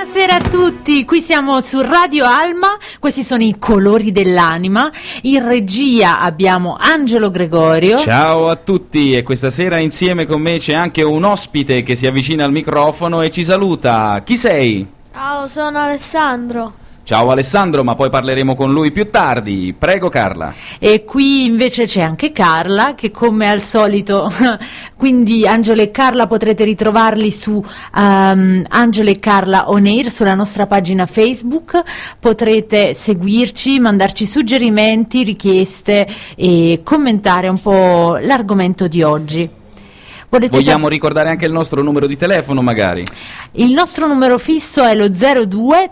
Buonasera a tutti, qui siamo su Radio Alma, questi sono i colori dell'anima, in regia abbiamo Angelo Gregorio. Ciao a tutti, e questa sera insieme con me c'è anche un ospite che si avvicina al microfono e ci saluta. Chi sei? Ciao, sono Alessandro. Ciao Alessandro, ma poi parleremo con lui più tardi. Prego Carla. E qui invece c'è anche Carla, che come al solito, quindi Angelo e Carla potrete ritrovarli su Angelo e Carla On Air, sulla nostra pagina Facebook. Potrete seguirci, mandarci suggerimenti, richieste e commentare un po' l'argomento di oggi. Vogliamo ricordare anche il nostro numero di telefono magari? Il nostro numero fisso è lo 02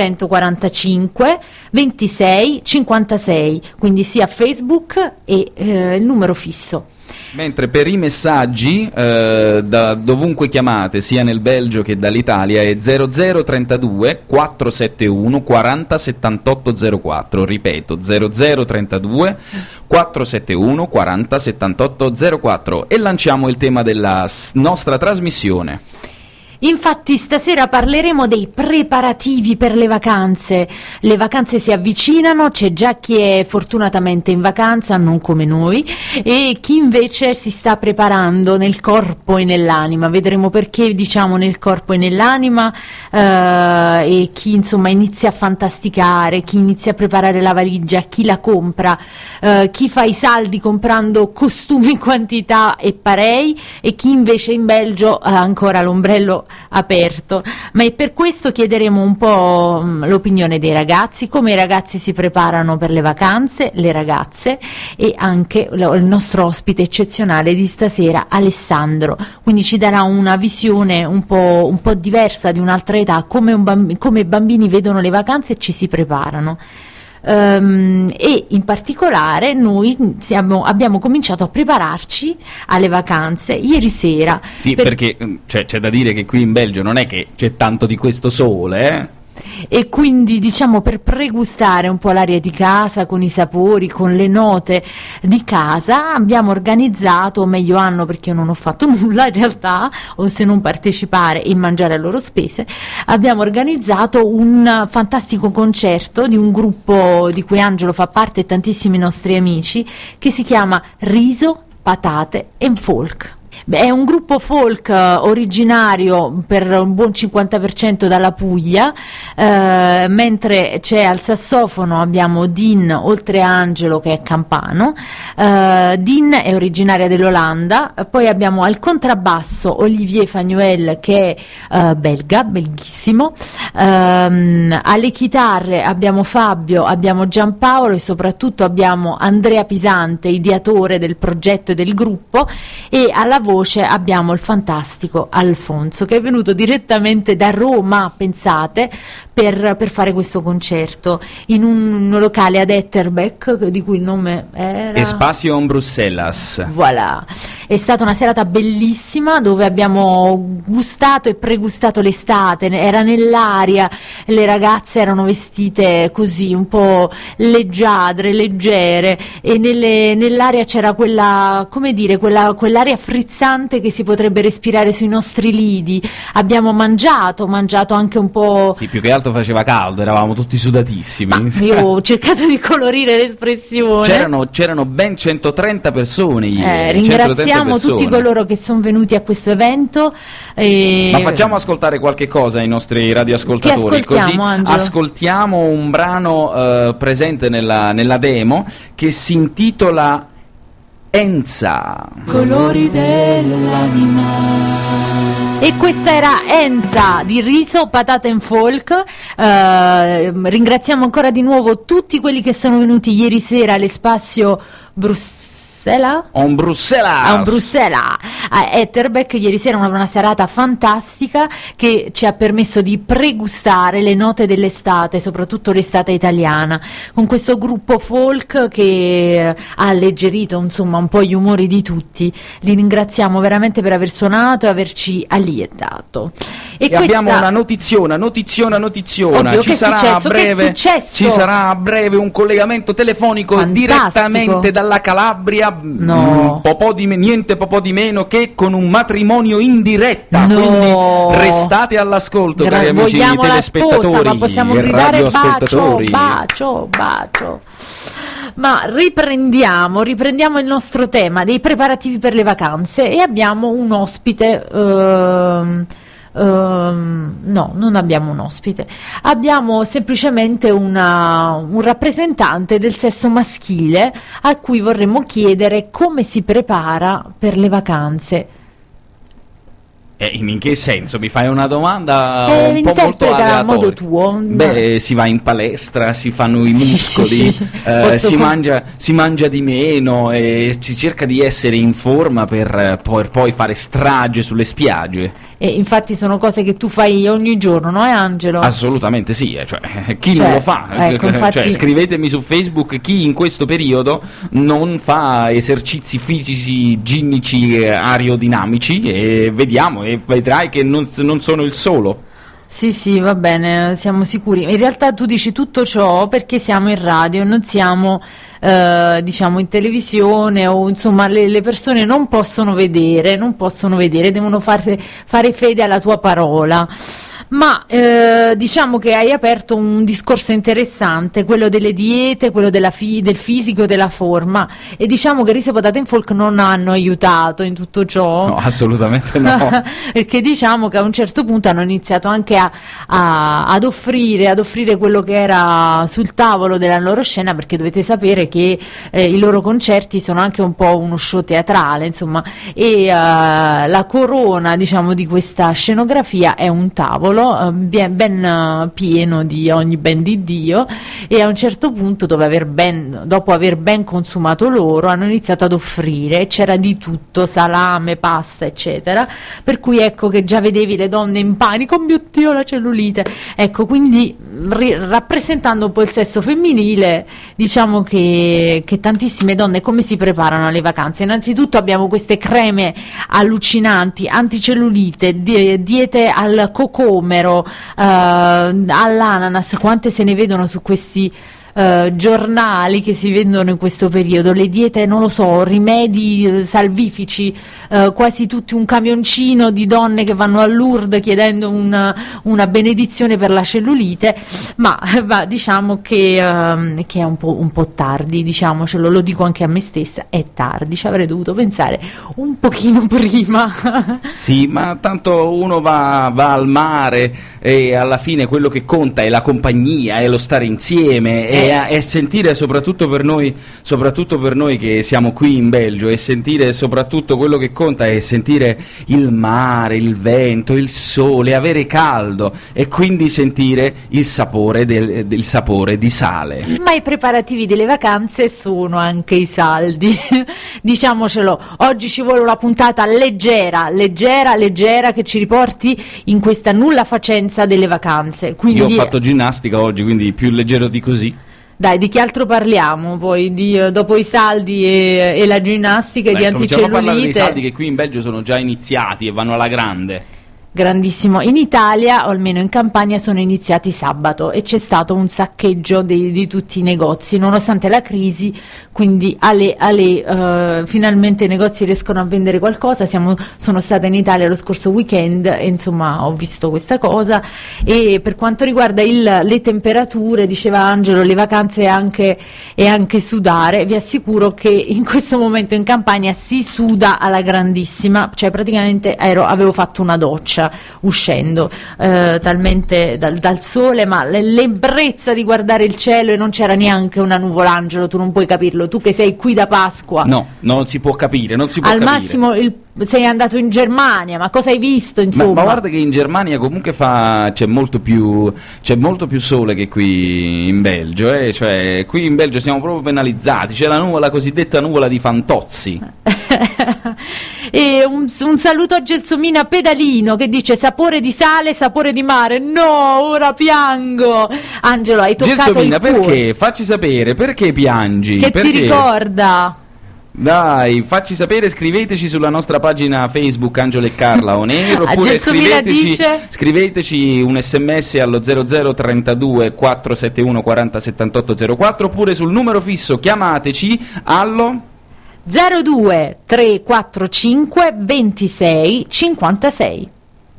345 26 56, quindi sia Facebook e il numero fisso. Mentre per i messaggi da dovunque chiamate, sia nel Belgio che dall'Italia, è 0032 471 40 78 04. Ripeto, 0032 471 40 78 04. E lanciamo il tema della nostra trasmissione. Infatti stasera parleremo dei preparativi per le vacanze. Le vacanze si avvicinano, c'è già chi è fortunatamente in vacanza, non come noi, e chi invece si sta preparando nel corpo e nell'anima. Vedremo perché diciamo nel corpo e nell'anima, e chi insomma inizia a fantasticare, chi inizia a preparare la valigia, chi la compra, chi fa i saldi comprando costumi in quantità e parei, e chi invece in Belgio ha ancora l'ombrello aperto. Ma è per questo chiederemo un po' l'opinione dei ragazzi, come i ragazzi si preparano per le vacanze, le ragazze, e anche il nostro ospite eccezionale di stasera, Alessandro, quindi ci darà una visione un po' diversa di un'altra età, come i bambini vedono le vacanze e ci si preparano. E in particolare noi abbiamo cominciato a prepararci alle vacanze ieri sera. Sì, perché c'è da dire che qui in Belgio non è che c'è tanto di questo sole, E quindi diciamo per pregustare un po' l'aria di casa con i sapori, con le note di casa, abbiamo organizzato, o meglio hanno, perché io non ho fatto nulla in realtà, o se non partecipare e mangiare a loro spese, abbiamo organizzato un fantastico concerto di un gruppo di cui Angelo fa parte e tantissimi nostri amici, che si chiama Riso, Patate e Folk. È un gruppo folk originario per un buon 50% dalla Puglia, mentre c'è al sassofono abbiamo Din, oltre a Angelo che è campano. Din è originaria dell'Olanda, poi abbiamo al contrabbasso Olivier Fagnuel che è belga, belghissimo, alle chitarre abbiamo Fabio, abbiamo Giampaolo e soprattutto abbiamo Andrea Pisante, ideatore del progetto e del gruppo, e alla voce abbiamo il fantastico Alfonso che è venuto direttamente da Roma, pensate, per fare questo concerto in un locale ad Etterbeek di cui il nome era Espacio in Bruxelles. Voilà, è stata una serata bellissima dove abbiamo gustato e pregustato l'estate, era nell'aria, le ragazze erano vestite così un po' leggiadre, leggere, e nell'aria c'era quella, come dire, quell'aria frizzante che si potrebbe respirare sui nostri lidi. Abbiamo mangiato anche un po'. Sì, più che altro faceva caldo, eravamo tutti sudatissimi. Ma io ho cercato di colorire l'espressione. C'erano ben 130 persone ieri. Ringraziamo tutti coloro che sono venuti a questo evento. Ma facciamo ascoltare qualche cosa ai nostri radioascoltatori, così Angelo? Ascoltiamo un brano presente nella demo che si intitola Enza. Colori dell'anima. E questa era Enza di Riso, Patate and Folk. Ringraziamo ancora di nuovo tutti quelli che sono venuti ieri sera all'Espazio Bruxelles. A Etterbeek ieri sera, una serata fantastica che ci ha permesso di pregustare le note dell'estate, soprattutto l'estate italiana, con questo gruppo folk che ha alleggerito insomma un po' gli umori di tutti. Li ringraziamo veramente per aver suonato e averci allietato. E abbiamo una notiziona. Oddio, ci sarà a breve un collegamento telefonico fantastico, direttamente dalla Calabria. No. niente po' di meno che con un matrimonio in diretta. No. Quindi restate all'ascolto, cari amici vogliamo la telespettatori sposa, ma possiamo e gridare radioascoltatori. bacio. Ma riprendiamo il nostro tema dei preparativi per le vacanze e abbiamo un ospite. No, non abbiamo un ospite, abbiamo semplicemente un rappresentante del sesso maschile a cui vorremmo chiedere come si prepara per le vacanze. In che senso? Mi fai una domanda un po' molto interpretala a aleatoria. modo tuo. Beh, si va in palestra, si fanno i muscoli, si mangia di meno e si cerca di essere in forma per poi fare strage sulle spiagge. E infatti sono cose che tu fai ogni giorno, no, Angelo? Assolutamente sì, chi non lo fa? Ecco, infatti... scrivetemi su Facebook chi in questo periodo non fa esercizi fisici ginnici aerodinamici e vediamo e vedrai che non sono il solo. Sì, va bene, siamo sicuri. In realtà tu dici tutto ciò perché siamo in radio, non siamo diciamo in televisione, o insomma le persone non possono vedere, devono fare fede alla tua parola. Ma diciamo che hai aperto un discorso interessante, quello delle diete, quello del fisico, della forma, e diciamo che Riso Patate in Folk non hanno aiutato in tutto ciò. No, assolutamente no. Perché diciamo che a un certo punto hanno iniziato anche ad offrire quello che era sul tavolo della loro scena, perché dovete sapere che i loro concerti sono anche un po' uno show teatrale, insomma, e la corona, diciamo, di questa scenografia è un tavolo ben pieno di ogni ben di Dio, e a un certo punto dopo aver ben consumato loro hanno iniziato ad offrire, c'era di tutto, salame, pasta eccetera, per cui ecco che già vedevi le donne in panico, oh mio Dio, la cellulite, ecco, quindi rappresentando un po' il sesso femminile, diciamo che tantissime donne come si preparano alle vacanze? Innanzitutto abbiamo queste creme allucinanti, anticellulite, diete al cocomero, all'ananas, quante se ne vedono su questi giornali che si vendono in questo periodo, le diete, non lo so, rimedi salvifici, quasi tutti un camioncino di donne che vanno a Lourdes chiedendo una benedizione per la cellulite, ma diciamo che è un po' tardi, diciamocelo, lo dico anche a me stessa, è tardi, ci avrei dovuto pensare un pochino prima. Sì, ma tanto uno va al mare e alla fine quello che conta è la compagnia, è lo stare insieme, è sentire soprattutto per noi che siamo qui in Belgio, e sentire soprattutto quello che conta è sentire il mare, il vento, il sole, avere caldo e quindi sentire il sapore del sapore di sale. Ma i preparativi delle vacanze sono anche i saldi, diciamocelo, oggi ci vuole una puntata leggera che ci riporti in questa nulla facenza delle vacanze. Quindi... Io ho fatto ginnastica oggi, quindi più leggero di così. Dai, di che altro parliamo poi? Dopo i saldi e la ginnastica e di anticellulite? Cominciamo a parlare dei saldi che qui in Belgio sono già iniziati e vanno alla grande. Grandissimo. In Italia, o almeno in Campania, sono iniziati sabato e c'è stato un saccheggio di tutti i negozi, nonostante la crisi, quindi finalmente i negozi riescono a vendere qualcosa. Sono stata in Italia lo scorso weekend e insomma ho visto questa cosa. E per quanto riguarda le temperature, diceva Angelo, le vacanze e anche sudare, vi assicuro che in questo momento in Campania si suda alla grandissima, cioè praticamente avevo fatto una doccia uscendo, talmente dal sole, ma l'ebbrezza di guardare il cielo e non c'era neanche una nuvola. Angelo, tu non puoi capirlo, tu che sei qui da Pasqua. No, non si può capire, al massimo sei andato in Germania, ma cosa hai visto, insomma? Ma guarda che in Germania comunque c'è molto più sole che qui in Belgio, cioè qui in Belgio siamo proprio penalizzati, c'è la cosiddetta nuvola di Fantozzi. E un saluto a Gelsomina Pedalino che dice sapore di sale, sapore di mare. No, ora piango. Angelo, hai toccato Gelsomina, il cuore. perché? Facci sapere, perché piangi? Che perché? ti ricorda? Dai, facci sapere, scriveteci sulla nostra pagina Facebook Angelo e Carla On Air, oppure scriveteci un sms allo 0032 471 40 78 04, oppure sul numero fisso chiamateci allo 02 345 26 56.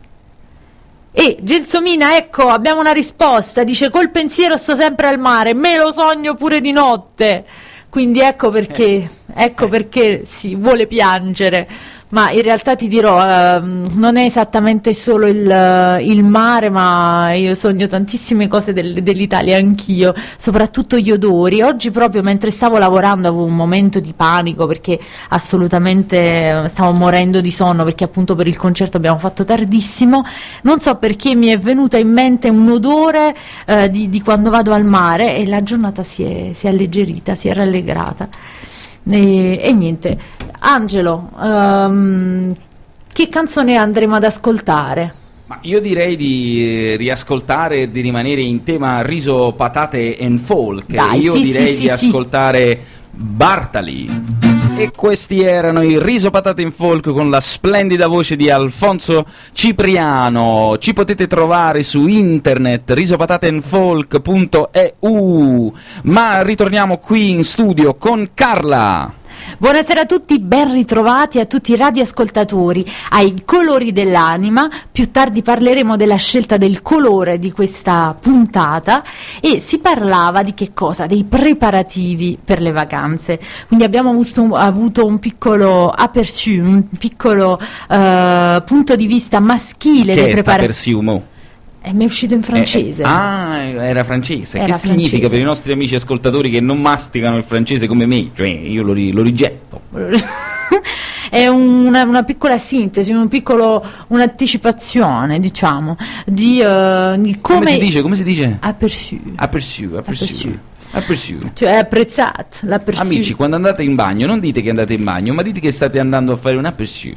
E Gelsomina, ecco, abbiamo una risposta, dice: col pensiero sto sempre al mare, me lo sogno pure di notte. Quindi ecco perché si vuole piangere. Ma in realtà ti dirò, non è esattamente solo il mare, ma io sogno tantissime cose dell'Italia anch'io, soprattutto gli odori. Oggi proprio mentre stavo lavorando avevo un momento di panico perché assolutamente stavo morendo di sonno, perché appunto per il concerto abbiamo fatto tardissimo. Non so perché mi è venuta in mente un odore di quando vado al mare, e la giornata si è alleggerita, si è rallegrata. E niente, Angelo, che canzone andremo ad ascoltare? Ma io direi di riascoltare e di rimanere in tema riso, patate and folk. Dai, io sì, direi sì, di sì, ascoltare Bartali. E questi erano i Riso Patate in Folk con la splendida voce di Alfonso Cipriano. Ci potete trovare su internet risopatateandfolk.eu. Ma ritorniamo qui in studio con Carla. Buonasera a tutti, ben ritrovati a tutti i radioascoltatori, ai colori dell'anima. Più tardi parleremo della scelta del colore di questa puntata, e si parlava di che cosa? Dei preparativi per le vacanze. Quindi abbiamo avuto un piccolo aperçu, un piccolo punto di vista maschile Che dei è sta preparativi. persiumo? Mi è uscito in francese. Era francese. Era Che significa francese. per i nostri amici ascoltatori che non masticano il francese come me? Cioè, io lo rigetto. È una piccola sintesi, un'anticipazione, diciamo, di come si dice? Come si dice? aperçu. Aperçu. Cioè è apprezzato, l'aperçu. Amici, quando andate in bagno non dite che andate in bagno, ma dite che state andando a fare un aperçu.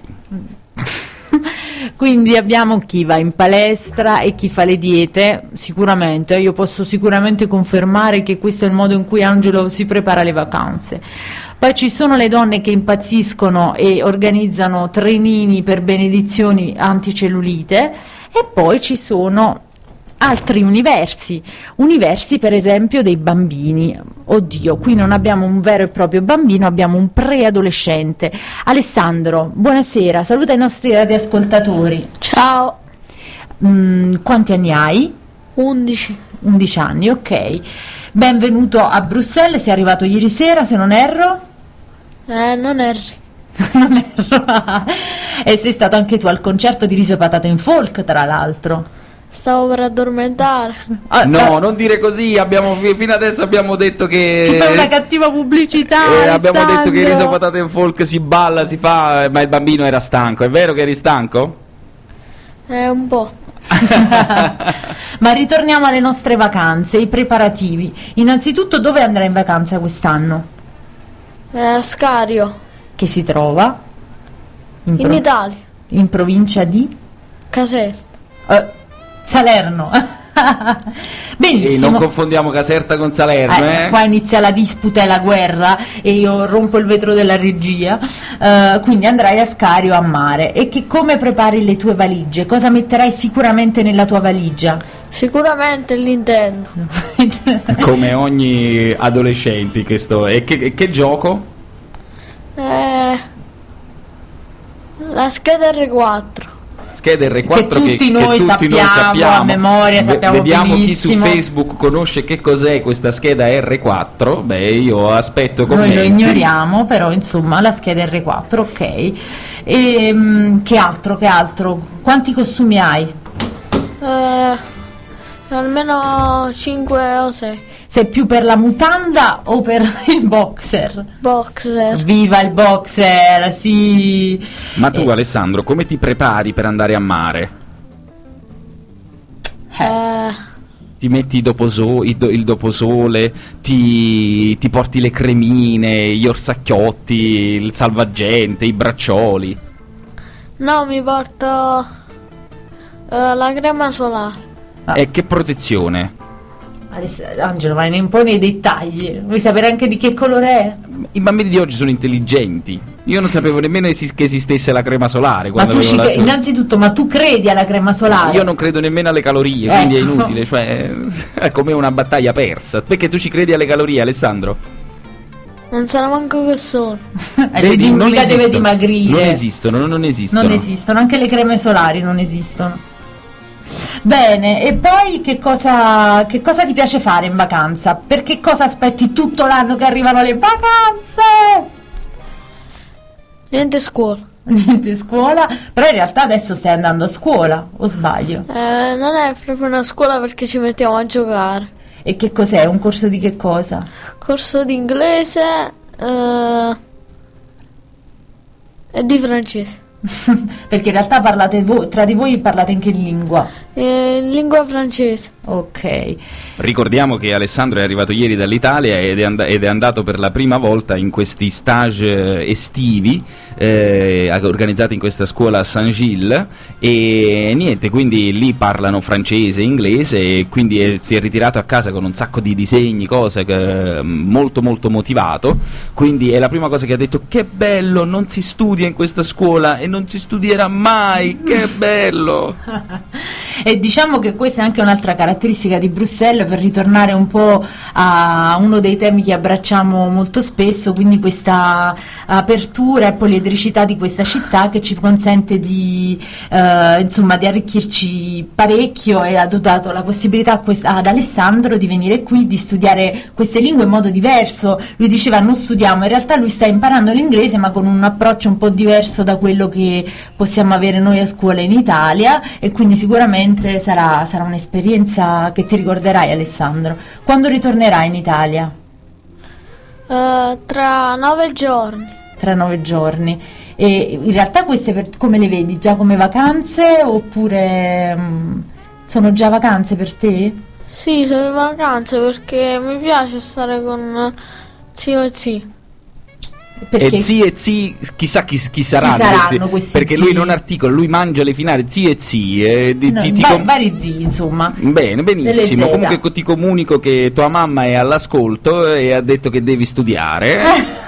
Quindi abbiamo chi va in palestra e chi fa le diete. Sicuramente, io posso sicuramente confermare che questo è il modo in cui Angelo si prepara le vacanze. Poi ci sono le donne che impazziscono e organizzano trenini per benedizioni anticellulite, e poi ci sono altri universi per esempio dei bambini. Oddio, qui non abbiamo un vero e proprio bambino, abbiamo un preadolescente. Alessandro, buonasera, saluta i nostri radioascoltatori. Ciao. Quanti anni hai? 11. 11 anni, ok. Benvenuto a Bruxelles, sei arrivato ieri sera, se non erro. Non erri. Non erro. E sei stato anche tu al concerto di Riso Patate in Folk, tra l'altro. Stavo per addormentare. No, non dire così, fino adesso abbiamo detto che... Ci fa una cattiva pubblicità, abbiamo detto che il Riso Alessandro. Patate in Folk si balla, si fa, ma il bambino era stanco. È vero che eri stanco? Un po'. Ma ritorniamo alle nostre vacanze, i preparativi. Innanzitutto, dove andrai in vacanza quest'anno? A Scario, Che si trova? in Italia. In provincia di Caserta. Salerno. E Benissimo. non confondiamo Caserta con Salerno, Qua inizia la disputa e la guerra e io rompo il vetro della regia. Quindi andrai a Scario, a mare. E come prepari le tue valigie? Cosa metterai sicuramente nella tua valigia? Sicuramente il Nintendo. Come ogni adolescente questo. E che gioco? La scheda R4. Scheda R4 Che tutti noi sappiamo a memoria, sappiamo vediamo benissimo. chi su Facebook conosce che cos'è questa scheda R4. Beh, io aspetto commenti. Noi lo ignoriamo, però insomma la scheda R4, ok. E che altro? Quanti costumi hai? Almeno 5 o 6. Sei più per la mutanda o per il boxer? Boxer. Viva il boxer, sì. Ma tu, Alessandro, come ti prepari per andare a mare? Ti metti il doposole, ti porti le cremine, gli orsacchiotti, il salvagente, i braccioli. No, mi porto la crema solare. E che protezione? Angelo, vai un po' nei dettagli. Vuoi sapere anche di che colore è? I bambini di oggi sono intelligenti. Io non sapevo nemmeno che esistesse la crema solare. Ma quando tu avevo innanzitutto, ma tu credi alla crema solare? Io non credo nemmeno alle calorie, quindi è Ecco. inutile, cioè è come una battaglia persa. Perché tu ci credi alle calorie, Alessandro? Non sarà manco che sono. Vedi, non mica deve esistono. dimagrire. Non esistono. Non esistono, anche le creme solari non esistono. Bene, e poi che cosa ti piace fare in vacanza? Per che cosa aspetti tutto l'anno che arrivano le vacanze? Niente scuola. Niente scuola, però in realtà adesso stai andando a scuola, o sbaglio? Non è proprio una scuola perché ci mettiamo a giocare. E che cos'è? Un corso di che cosa? Corso di inglese e di francese. Perché in realtà parlate tra di voi parlate in che lingua? Lingua francese. Ok. Ricordiamo che Alessandro è arrivato ieri dall'Italia ed è andato per la prima volta in questi stage estivi organizzati in questa scuola a Saint-Gilles, e niente, quindi lì parlano francese e inglese, e quindi si è ritirato a casa con un sacco di disegni, cose, molto molto motivato. Quindi è la prima cosa che ha detto: che bello, non si studia in questa scuola e non si studierà mai, che bello. E diciamo che questa è anche un'altra caratteristica di Bruxelles, per ritornare un po' a uno dei temi che abbracciamo molto spesso, quindi questa apertura e poliedricità di questa città, che ci consente di arricchirci parecchio, e ha dato la possibilità ad Alessandro di venire qui, di studiare queste lingue in modo diverso. Lui diceva non studiamo, in realtà lui sta imparando l'inglese ma con un approccio un po' diverso da quello che possiamo avere noi a scuola in Italia, e quindi sicuramente sarà un'esperienza che ti ricorderai, Alessandro. Quando ritornerai in Italia? Tra 9 giorni. Tra 9 giorni. E in realtà queste come le vedi? Già come vacanze, oppure sono già vacanze per te? Sì, sono vacanze perché mi piace stare con zio e zii. Perché? E zii, chissà chi saranno questi, perché zii? lui non articola, lui mangia le finali zii e zie. Vari zii, insomma. Bene, benissimo. Comunque ti comunico che tua mamma è all'ascolto e ha detto che devi studiare.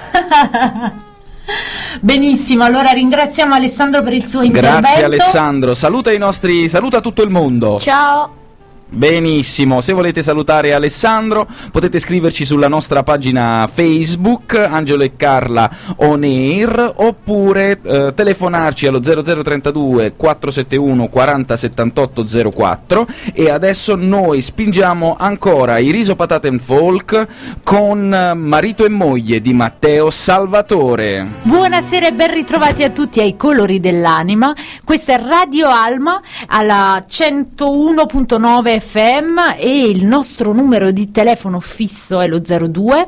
Benissimo, allora ringraziamo Alessandro per il suo intervento. Grazie Alessandro, saluta tutto il mondo. Ciao. Benissimo, se volete salutare Alessandro potete scriverci sulla nostra pagina Facebook Angelo e Carla On Air, oppure telefonarci allo 0032 471 40 78 04. E adesso noi spingiamo ancora i Riso Patate and Folk con Marito e moglie di Matteo Salvatore. Buonasera e ben ritrovati a tutti ai Colori dell'Anima. Questa è Radio Alma alla 101.9 FM, e il nostro numero di telefono fisso è lo 02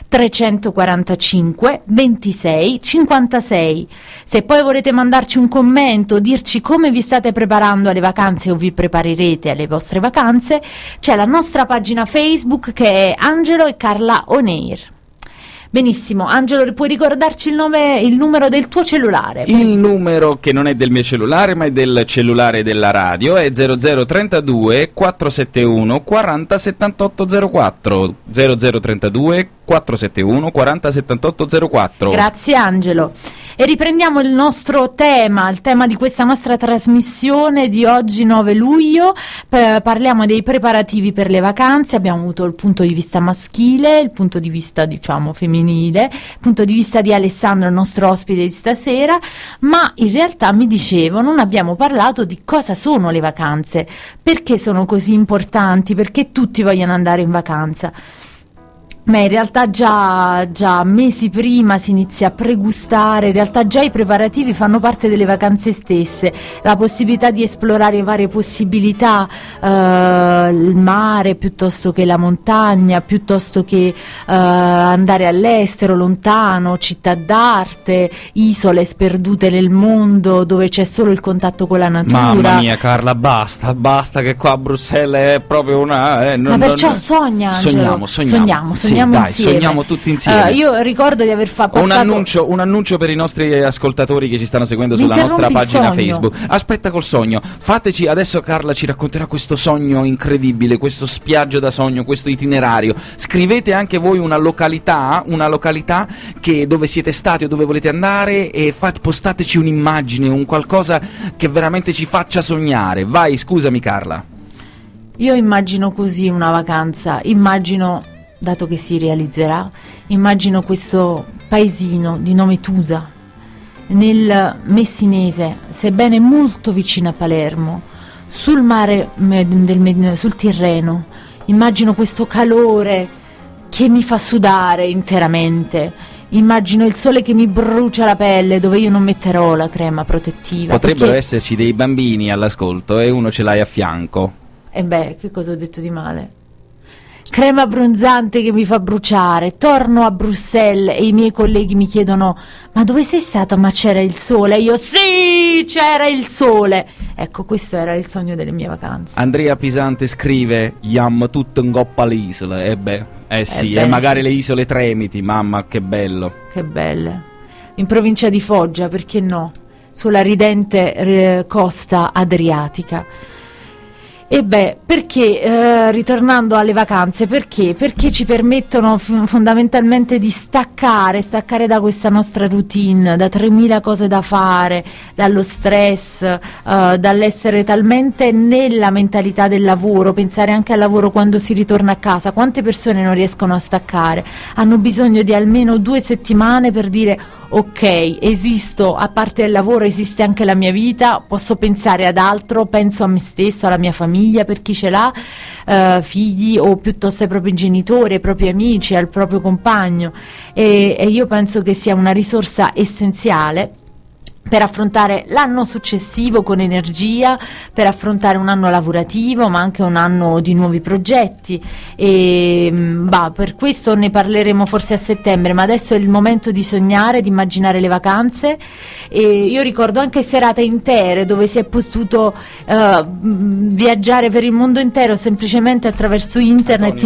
345 26 56. Se poi volete mandarci un commento, dirci come vi state preparando alle vacanze o vi preparerete alle vostre vacanze, c'è la nostra pagina Facebook che è Angelo e Carla On Air. Benissimo, Angelo, puoi ricordarci il numero del tuo cellulare? Il numero, che non è del mio cellulare ma è del cellulare della radio, è 0032 471 40 78 04. 0032 471 40 78 04. Grazie Angelo. E riprendiamo il nostro tema, il tema di questa nostra trasmissione di oggi 9 luglio. Parliamo dei preparativi per le vacanze. Abbiamo avuto il punto di vista maschile, il punto di vista diciamo femminile, il punto di vista di Alessandro, il nostro ospite di stasera, ma in realtà mi dicevo non abbiamo parlato di cosa sono le vacanze, perché sono così importanti, perché tutti vogliono andare in vacanza. Ma in realtà già mesi prima si inizia a pregustare, in realtà già i preparativi fanno parte delle vacanze stesse, la possibilità di esplorare varie possibilità, il mare piuttosto che la montagna, piuttosto che andare all'estero, lontano, città d'arte, isole sperdute nel mondo dove c'è solo il contatto con la natura. Mamma mia Carla, basta che qua a Bruxelles è proprio una... Ma perciò sogna, Angelo. Sogniamo. Sì, dai, insieme. sogniamo tutti insieme. Io ricordo di aver fatto un annuncio per i nostri ascoltatori che ci stanno seguendo sulla nostra pagina Facebook. Aspetta col sogno. Fateci adesso, Carla ci racconterà questo sogno incredibile, questo spiaggio da sogno, questo itinerario. Scrivete anche voi una località dove siete stati o dove volete andare, e postateci un'immagine, un qualcosa che veramente ci faccia sognare. Vai, scusami Carla. Io immagino così una vacanza, immagino dato che si realizzerà, immagino questo paesino di nome Tusa, nel Messinese, sebbene molto vicino a Palermo, sul mare sul Tirreno. Immagino questo calore che mi fa sudare interamente. Immagino il sole che mi brucia la pelle, dove io non metterò la crema protettiva. Potrebbero esserci dei bambini all'ascolto e uno ce l'hai a fianco. E beh, che cosa ho detto di male? Crema abbronzante che mi fa bruciare. Torno a Bruxelles e i miei colleghi mi chiedono: ma dove sei stato? Ma c'era il sole? E io: sì, c'era il sole. Ecco, questo era il sogno delle mie vacanze. Andrea Pisante scrive: Iam tutto in coppa all'isola. Sì, beh, e magari sì. le isole Tremiti, mamma, che bello. Che belle. In provincia di Foggia, perché no? Sulla ridente costa adriatica. E beh, perché, ritornando alle vacanze, perché? Perché ci permettono fondamentalmente di staccare da questa nostra routine, da 3000 cose da fare, dallo stress, dall'essere talmente nella mentalità del lavoro, pensare anche al lavoro quando si ritorna a casa. Quante persone non riescono a staccare? Hanno bisogno di almeno 2 settimane per dire: ok, esisto, a parte il lavoro esiste anche la mia vita, posso pensare ad altro, penso a me stesso, alla mia famiglia, per chi ce l'ha, figli o piuttosto ai propri genitori, ai propri amici, al proprio compagno, e io penso che sia una risorsa essenziale per affrontare l'anno successivo con energia, per affrontare un anno lavorativo ma anche un anno di nuovi progetti, e per questo ne parleremo forse a settembre, ma adesso è il momento di sognare, di immaginare le vacanze. E io ricordo anche serate intere dove si è potuto viaggiare per il mondo intero semplicemente attraverso internet,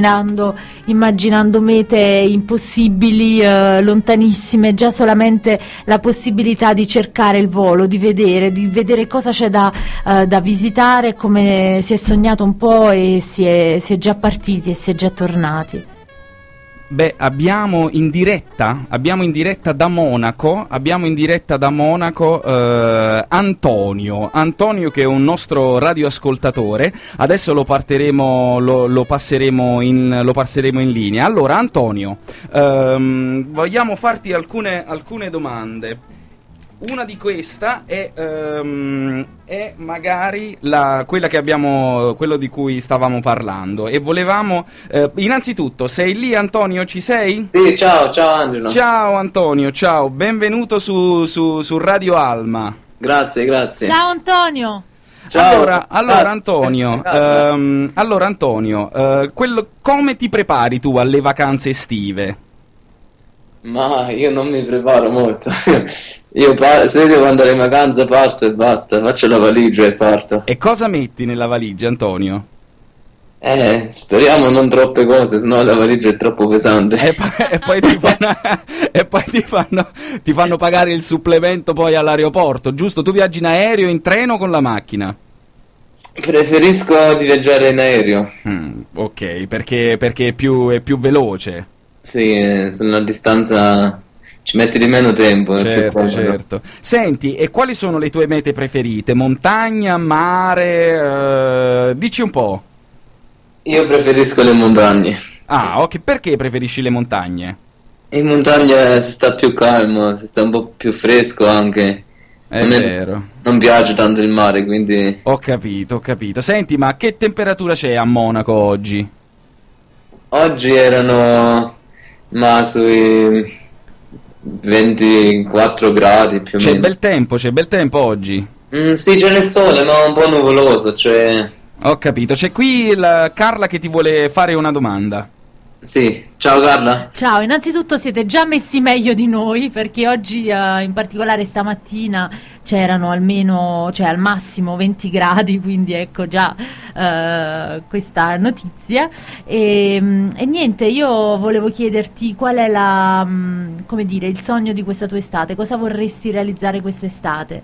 immaginando mete impossibili, lontanissime, già solamente la possibilità di cercare il volo, di vedere cosa c'è da visitare, come si è sognato un po' e si è già partiti e si è già tornati. Beh, abbiamo in diretta da Monaco Antonio che è un nostro radioascoltatore. Adesso lo passeremo in linea. Allora, Antonio, vogliamo farti alcune domande. Una di questa è magari quello di cui stavamo parlando, e volevamo innanzitutto, sei lì, Antonio, ci sei? Sì, ciao Angelo. Ciao Antonio, ciao, benvenuto su Radio Alma. Grazie. Ciao Antonio. Ciao. Allora Antonio, come ti prepari tu alle vacanze estive? Ma io non mi preparo molto. Se devo andare in vacanza parto e basta, faccio la valigia e parto. E cosa metti nella valigia, Antonio? Speriamo non troppe cose, sennò la valigia è troppo pesante. E poi ti fanno pagare il supplemento poi all'aeroporto, giusto? Tu viaggi in aereo, in treno o con la macchina? Preferisco di viaggiare in aereo. Ok, perché è più veloce. Sì, su una distanza ci metti di meno tempo. Certo. Senti, e quali sono le tue mete preferite? Montagna, mare? Dici un po'. Io preferisco le montagne. Ah, ok, perché preferisci le montagne? In montagna si sta più calmo, si sta un po' più fresco anche. È vero. Non piace tanto il mare, quindi... Ho capito. Senti, ma che temperatura c'è a Monaco oggi? Oggi erano sui 24 gradi più o meno. C'è bel tempo oggi? Sì, c'è il sole, ma un po' nuvoloso, Ho capito, c'è qui Carla che ti vuole fare una domanda. Sì, ciao Carla. Ciao, innanzitutto siete già messi meglio di noi, perché oggi in particolare stamattina c'erano almeno, cioè al massimo 20 gradi, quindi ecco già questa notizia. E niente, io volevo chiederti qual è il sogno di questa tua estate, cosa vorresti realizzare quest'estate?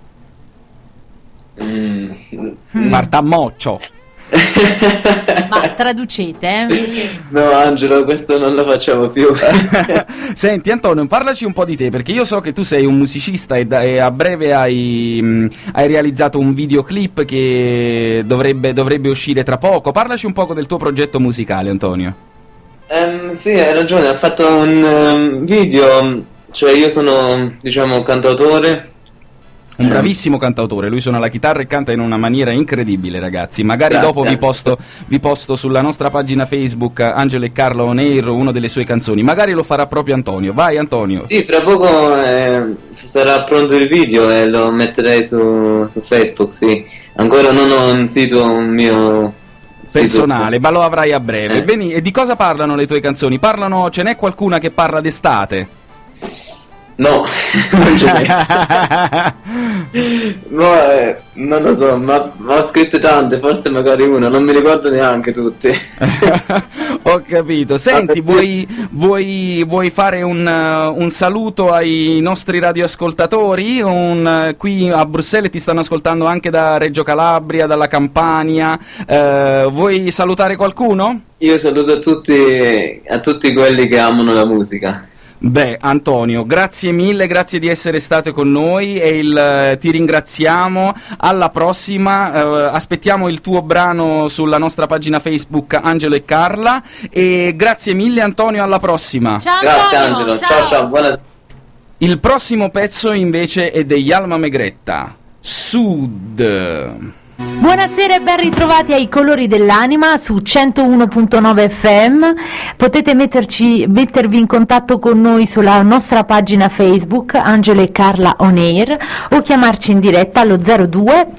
Martammoccio. Ma traducete, No, Angelo, questo non lo facciamo più. Senti Antonio, parlaci un po' di te, perché io so che tu sei un musicista e a breve hai realizzato un videoclip che dovrebbe uscire tra poco. Parlaci un poco del tuo progetto musicale, Antonio. Sì, hai ragione, ha fatto un video, cioè io sono, diciamo, cantautore. Un bravissimo cantautore, lui suona la chitarra e canta in una maniera incredibile, ragazzi. Magari Grazie. dopo vi posto sulla nostra pagina Facebook Angelo e Carla On Air una delle sue canzoni. Magari lo farà proprio Antonio. Vai Antonio. Sì, fra poco sarà pronto il video e lo metterei su Facebook, sì. Ancora non ho un sito, un mio Personale, sito. ma lo avrai a breve. Bene, e di cosa parlano le tue canzoni? Ce n'è qualcuna che parla d'estate? No, non ce n'è. No, non lo so, ma ho scritte tante, forse magari una, non mi ricordo neanche tutte. Ho capito. Senti, vuoi fare un saluto ai nostri radioascoltatori? Qui a Bruxelles ti stanno ascoltando anche da Reggio Calabria, dalla Campania. Vuoi salutare qualcuno? Io saluto a tutti quelli che amano la musica. Beh, Antonio, grazie mille, grazie di essere stato con noi ti ringraziamo. Alla prossima, aspettiamo il tuo brano sulla nostra pagina Facebook Angelo e Carla e grazie mille Antonio, alla prossima. Ciao Grazie Antonio, Angelo, ciao, buonasera. Il prossimo pezzo invece è degli Alma Megretta, Sud. Buonasera e ben ritrovati ai Colori dell'Anima su 101.9 FM. Potete mettervi in contatto con noi sulla nostra pagina Facebook Angelo e Carla On Air o chiamarci in diretta allo 02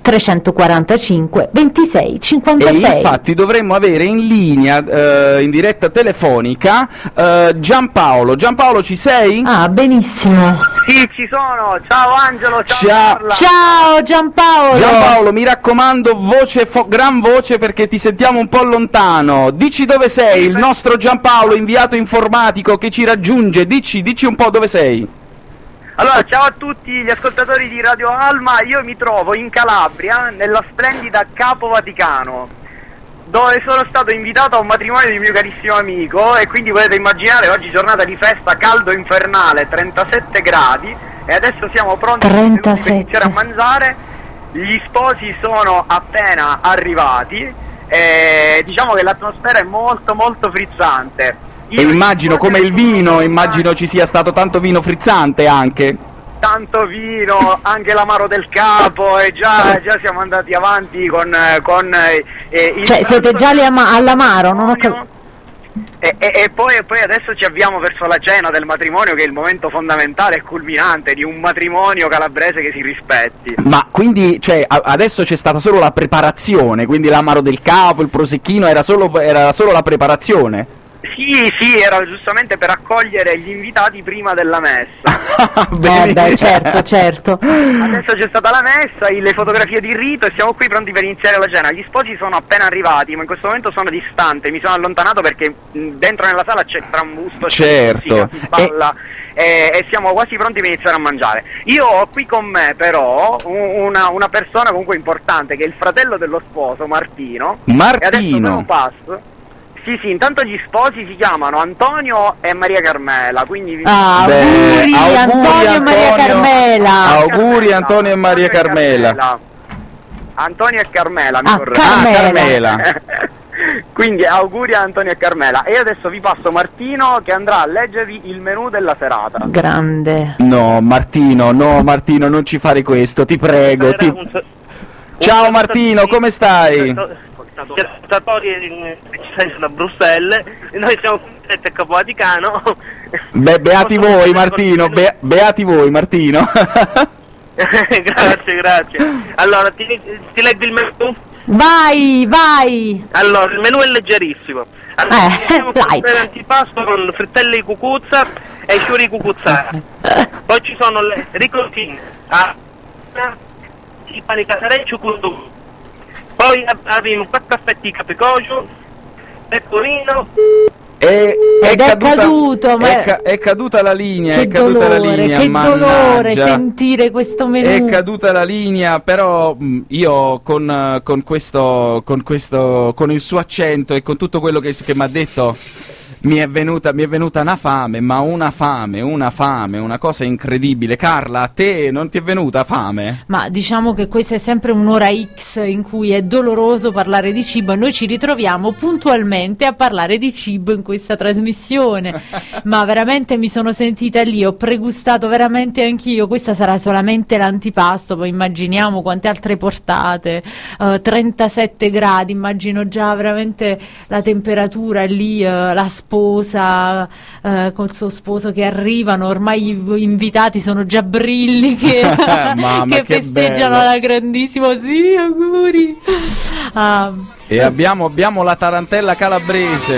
345 26 56. E infatti dovremmo avere in linea, in diretta telefonica, Giampaolo. Giampaolo, ci sei? Ah, benissimo. Sì, ci sono. Ciao Angelo, ciao Carla. Ciao Giampaolo. Giampaolo, mi raccomando, gran voce perché ti sentiamo un po' lontano. Dici dove sei, il nostro Giampaolo, inviato informatico che ci raggiunge. Dici un po' dove sei. Allora, ciao a tutti gli ascoltatori di Radio Alma. Io mi trovo in Calabria, nella splendida Capo Vaticano, dove sono stato invitato a un matrimonio di un mio carissimo amico e quindi potete immaginare oggi giornata di festa, caldo infernale, 37 gradi e adesso siamo pronti per iniziare a mangiare. Gli sposi sono appena arrivati e diciamo che l'atmosfera è molto molto frizzante. E immagino come il vino, immagino ci sia stato tanto vino frizzante anche. Tanto vino, anche l'amaro del capo e già siamo andati avanti con cioè siete già all'amaro, non ho capito. E poi adesso ci avviamo verso la cena del matrimonio, che è il momento fondamentale e culminante di un matrimonio calabrese che si rispetti. Ma quindi, cioè, adesso c'è stata solo la preparazione, quindi l'amaro del capo, il prosecchino, era solo la preparazione? Sì, era giustamente per accogliere gli invitati prima della messa. Beh, certo. Adesso c'è stata la messa, le fotografie di rito e siamo qui pronti per iniziare la cena. Gli sposi sono appena arrivati, ma in questo momento sono distante, mi sono allontanato perché dentro nella sala c'è trambusto, certo, si balla e siamo quasi pronti per iniziare a mangiare. Io ho qui con me però una persona comunque importante, che è il fratello dello sposo, Martino. E adesso me lo passo. Sì, intanto gli sposi si chiamano Antonio e Maria Carmela, quindi auguri Antonio e Maria Carmela. Auguri Antonio e Maria Carmela. Antonio e Carmela, Carmela. Quindi auguri a Antonio e Carmela. E adesso vi passo Martino che andrà a leggervi il menù della serata. Grande. No, Martino, non ci fare questo, ti prego. Ciao Martino, come stai? Gli ascoltatori ci sentono da Bruxelles e noi siamo qui a Capo Vaticano. Beati voi Martino, beati voi Martino. Grazie. Allora ti leggo il menù? Vai. Allora, il menù è leggerissimo. Allora, iniziamo con un antipasto con frittelle di cucuzza e fiori di cucuzzara. Poi ci sono le ricottine, i pani casarei e ciucurdu. Poi abbiamo 4 affetti di capricocio, pecorino. È caduta la linea, che dolore sentire questo menù. È caduta la linea, però io con il suo accento e con tutto quello che mi ha detto Mi è venuta una fame, una cosa incredibile. Carla, a te non ti è venuta fame? Ma diciamo che questa è sempre un'ora X in cui è doloroso parlare di cibo e noi ci ritroviamo puntualmente a parlare di cibo in questa trasmissione. Ma veramente mi sono sentita lì, ho pregustato veramente anch'io. Questa sarà solamente l'antipasto, poi immaginiamo quante altre portate, 37 gradi, immagino già veramente la temperatura lì, la sposa col suo sposo che arrivano, ormai gli invitati sono già brilli che, che festeggiano bello. alla grandissima, sì, auguri. E abbiamo la tarantella calabrese.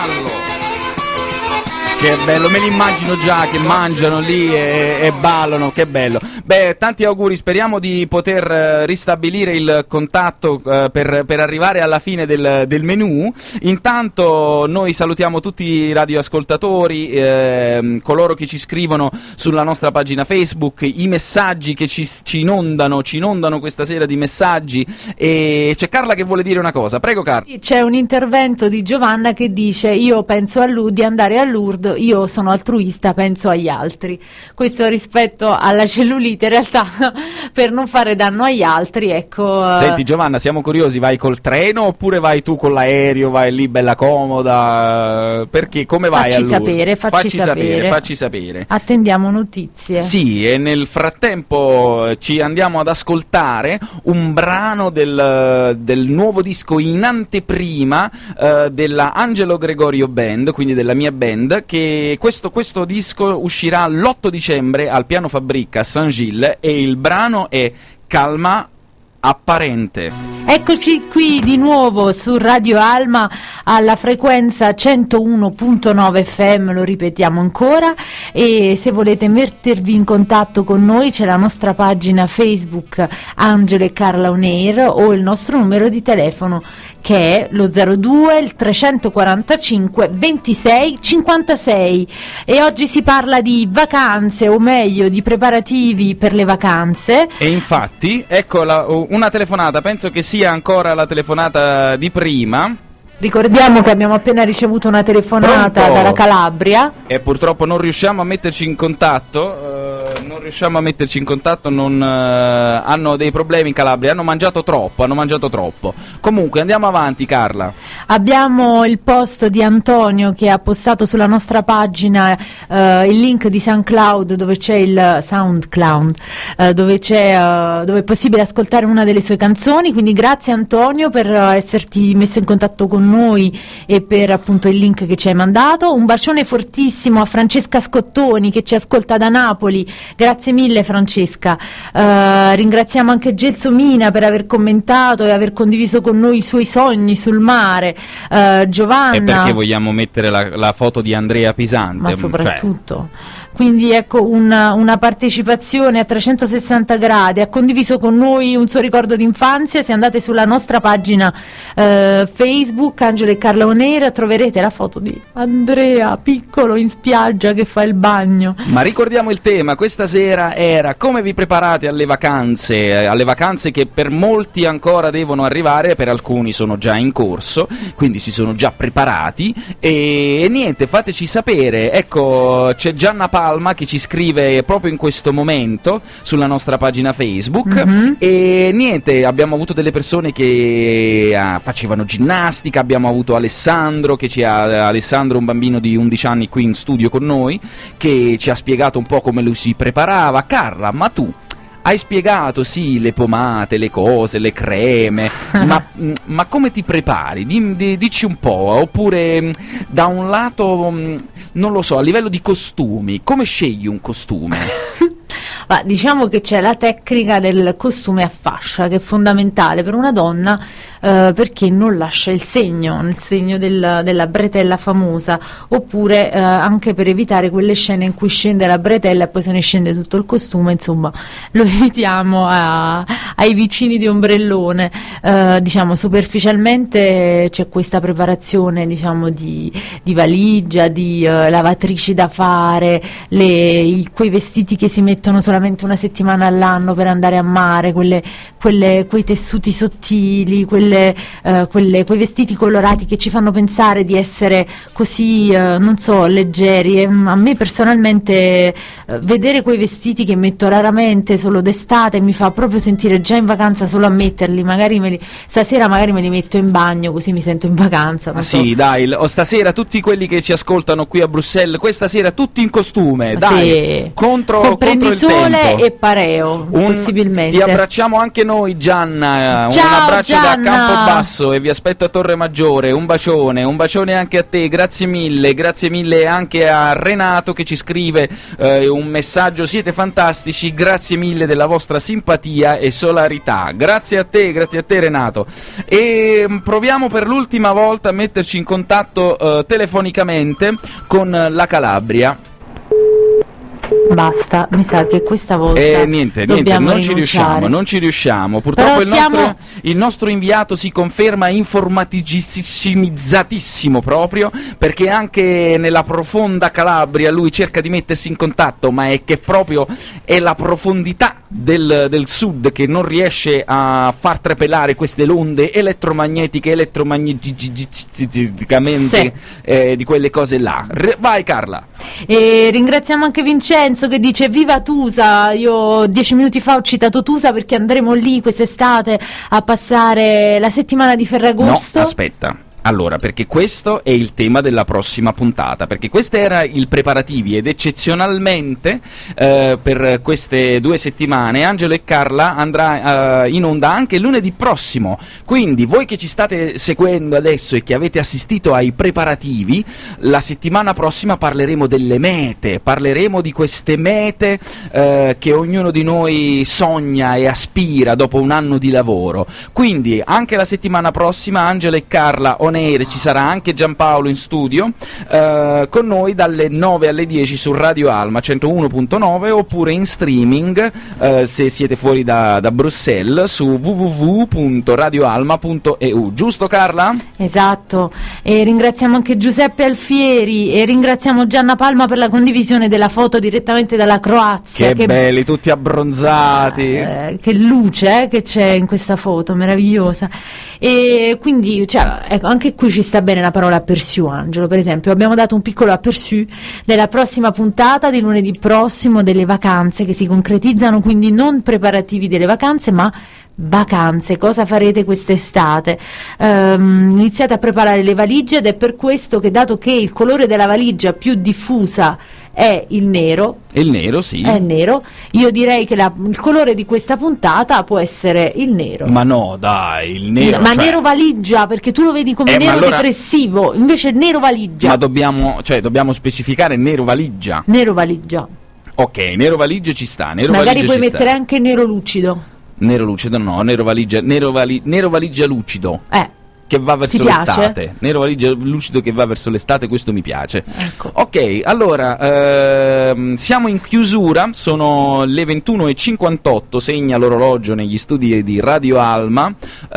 Che bello, me li immagino già che mangiano lì e ballano, che bello. Beh, tanti auguri, speriamo di poter ristabilire il contatto per arrivare alla fine del menù. Intanto noi salutiamo tutti i radioascoltatori, coloro che ci scrivono sulla nostra pagina Facebook, i messaggi che ci inondano questa sera di messaggi. E c'è Carla che vuole dire una cosa, prego Carla. C'è un intervento di Giovanna che dice: io penso di andare a Lourdes, io sono altruista, penso agli altri. Questo rispetto alla cellulite, in realtà per non fare danno agli altri, ecco. Senti Giovanna, siamo curiosi, vai col treno oppure vai tu con l'aereo, vai lì bella comoda? Perché come vai a Lourdes? Facci sapere. Attendiamo notizie. Sì, e nel frattempo ci andiamo ad ascoltare un brano del nuovo disco in anteprima della Angelo Gregorio Band, quindi della mia band, che questo disco uscirà l'8 dicembre al Piano Fabbrica a Saint-Gilles e il brano è Calma Apparente. Eccoci qui di nuovo su Radio Alma alla frequenza 101.9 FM, lo ripetiamo ancora, e se volete mettervi in contatto con noi c'è la nostra pagina Facebook Angelo e Carla On Air o il nostro numero di telefono che è lo 02 il 345 26 56 e oggi si parla di vacanze, o meglio di preparativi per le vacanze. E infatti ecco una telefonata, penso che sia ancora la telefonata di prima. Ricordiamo che abbiamo appena ricevuto una telefonata Pronto? dalla Calabria e purtroppo non riusciamo a metterci in contatto. Hanno dei problemi in Calabria, hanno mangiato troppo. Comunque andiamo avanti Carla. Abbiamo il post di Antonio che ha postato sulla nostra pagina il link di SoundCloud dove c'è dove è possibile ascoltare una delle sue canzoni, quindi grazie Antonio per esserti messo in contatto con noi e per appunto il link che ci hai mandato. Un bacione fortissimo a Francesca Scottoni che ci ascolta da Napoli, grazie mille Francesca. Ringraziamo anche Gelsomina per aver commentato e aver condiviso con noi i suoi sogni sul mare. Giovanna, e perché vogliamo mettere la foto di Andrea Pisante, ma soprattutto quindi ecco una partecipazione a 360 gradi, ha condiviso con noi un suo ricordo d'infanzia. Se andate sulla nostra pagina Facebook Angelo e Carla On Air troverete la foto di Andrea piccolo in spiaggia che fa il bagno. Ma ricordiamo il tema, questa sera era come vi preparate alle vacanze che per molti ancora devono arrivare, per alcuni sono già in corso, quindi si sono già preparati e niente, fateci sapere. Ecco, c'è Gianna Palma che ci scrive proprio in questo momento sulla nostra pagina Facebook. E niente, abbiamo avuto delle persone che facevano ginnastica, abbiamo avuto Alessandro Alessandro, un bambino di 11 anni qui in studio con noi, che ci ha spiegato un po' come lui si preparava. Carla, ma tu hai spiegato sì le pomate, le cose, le creme, ma come ti prepari? Dici un po', oppure da un lato, non lo so, a livello di costumi, come scegli un costume? Ma diciamo che c'è la tecnica del costume a fascia che è fondamentale per una donna, perché non lascia il segno della bretella famosa, oppure anche per evitare quelle scene in cui scende la bretella e poi se ne scende tutto il costume, insomma lo evitiamo ai vicini di ombrellone. Diciamo superficialmente c'è questa preparazione, diciamo, di valigia, di lavatrici da fare, quei vestiti che si mettono solamente veramente una settimana all'anno per andare a mare, quei tessuti sottili, quei vestiti colorati che ci fanno pensare di essere così, non so, leggeri. A me personalmente vedere quei vestiti che metto raramente solo d'estate mi fa proprio sentire già in vacanza solo a metterli. Stasera magari me li metto in bagno, così mi sento in vacanza. Sì, dai, stasera tutti quelli che ci ascoltano qui a Bruxelles, questa sera tutti in costume, dai, sì. contro il sole tempo. E pareo, possibilmente. Ti abbracciamo anche noi, Gianna. Ciao, un abbraccio Gianna. da Campobasso e vi aspetto a Torre Maggiore. Un bacione anche a te, grazie mille anche a Renato che ci scrive un messaggio: siete fantastici, grazie mille della vostra simpatia e solarità. Grazie a te Renato. E proviamo per l'ultima volta a metterci in contatto telefonicamente con la Calabria. Basta, mi sa che questa volta niente, non ci riusciamo. Purtroppo il nostro inviato si conferma informaticissimizzatissimo proprio, perché anche nella profonda Calabria lui cerca di mettersi in contatto, ma è che proprio è la profondità del sud che non riesce a far trepelare queste onde elettromagneticamente di quelle cose là. Vai Carla. E ringraziamo anche Vincenzo che dice: viva Tusa. Io 10 minuti fa ho citato Tusa perché andremo lì quest'estate a passare la settimana di Ferragosto. No, aspetta. Allora, perché questo è il tema della prossima puntata, perché questo era il preparativi ed eccezionalmente per queste 2 settimane Angelo e Carla andrà in onda anche lunedì prossimo, quindi voi che ci state seguendo adesso e che avete assistito ai preparativi, la settimana prossima parleremo delle mete, parleremo di queste mete che ognuno di noi sogna e aspira dopo un anno di lavoro, quindi anche la settimana prossima Angelo e Carla on air, ci sarà anche Giampaolo in studio con noi dalle 9 alle 10 su Radio Alma 101.9 oppure in streaming se siete fuori da Bruxelles su www.radioalma.eu. Giusto Carla? Esatto, e ringraziamo anche Giuseppe Alfieri e ringraziamo Gianna Palma per la condivisione della foto direttamente dalla Croazia. Che belli, tutti abbronzati. Che luce che c'è in questa foto, meravigliosa. E quindi ecco, anche qui ci sta bene la parola aperçu, Angelo. Per esempio abbiamo dato un piccolo aperçu della prossima puntata di lunedì prossimo, delle vacanze che si concretizzano, quindi non preparativi delle vacanze ma vacanze. Cosa farete quest'estate? Iniziate a preparare le valigie ed è per questo che, dato che il colore della valigia più diffusa è il nero. Il nero, sì. È il nero. Io direi che il colore di questa puntata può essere il nero. Ma no, dai, il nero. Ma nero valigia, perché tu lo vedi come nero allora depressivo, invece nero valigia. Ma dobbiamo specificare nero valigia. Nero valigia. Ok, nero valigia ci sta. Magari puoi mettere anche nero lucido. Nero lucido no, nero valigia lucido. Che va verso l'estate. Nero valigia lucido che va verso l'estate, questo mi piace. Ecco. Ok, allora siamo in chiusura, sono le 21:58, segna l'orologio negli studi di Radio Alma.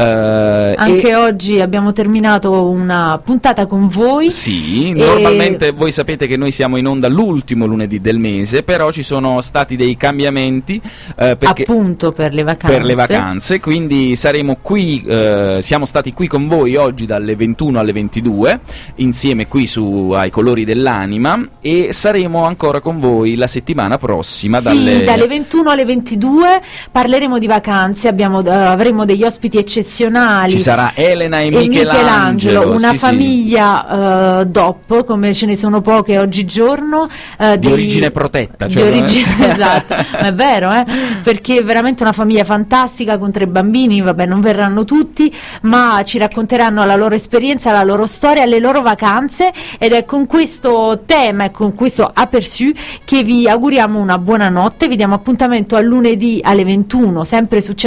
Anche oggi abbiamo terminato una puntata con voi. Sì, normalmente voi sapete che noi siamo in onda l'ultimo lunedì del mese, però ci sono stati dei cambiamenti perché appunto per le vacanze. Quindi saremo qui, siamo stati qui con voi oggi dalle 21 alle 22 insieme qui ai colori dell'anima e saremo ancora con voi la settimana prossima dalle 21 alle 22 parleremo di vacanze, avremo degli ospiti eccezionali, ci sarà Elena e Michelangelo, una famiglia DOP come ce ne sono poche oggigiorno, di origine protetta, esatto, è vero, perché è veramente una famiglia fantastica con 3 bambini, vabbè non verranno tutti ma ci racconteranno la loro esperienza, la loro storia, le loro vacanze ed è con questo tema e con questo aperçu che vi auguriamo una buona notte. Vi diamo appuntamento a lunedì alle 21 sempre su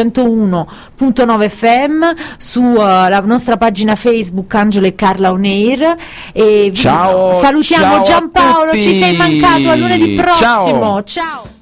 101.9 FM sulla nostra pagina Facebook Angelo e Carla On Air e salutiamo Giampaolo, ci sei mancato, a lunedì prossimo, ciao.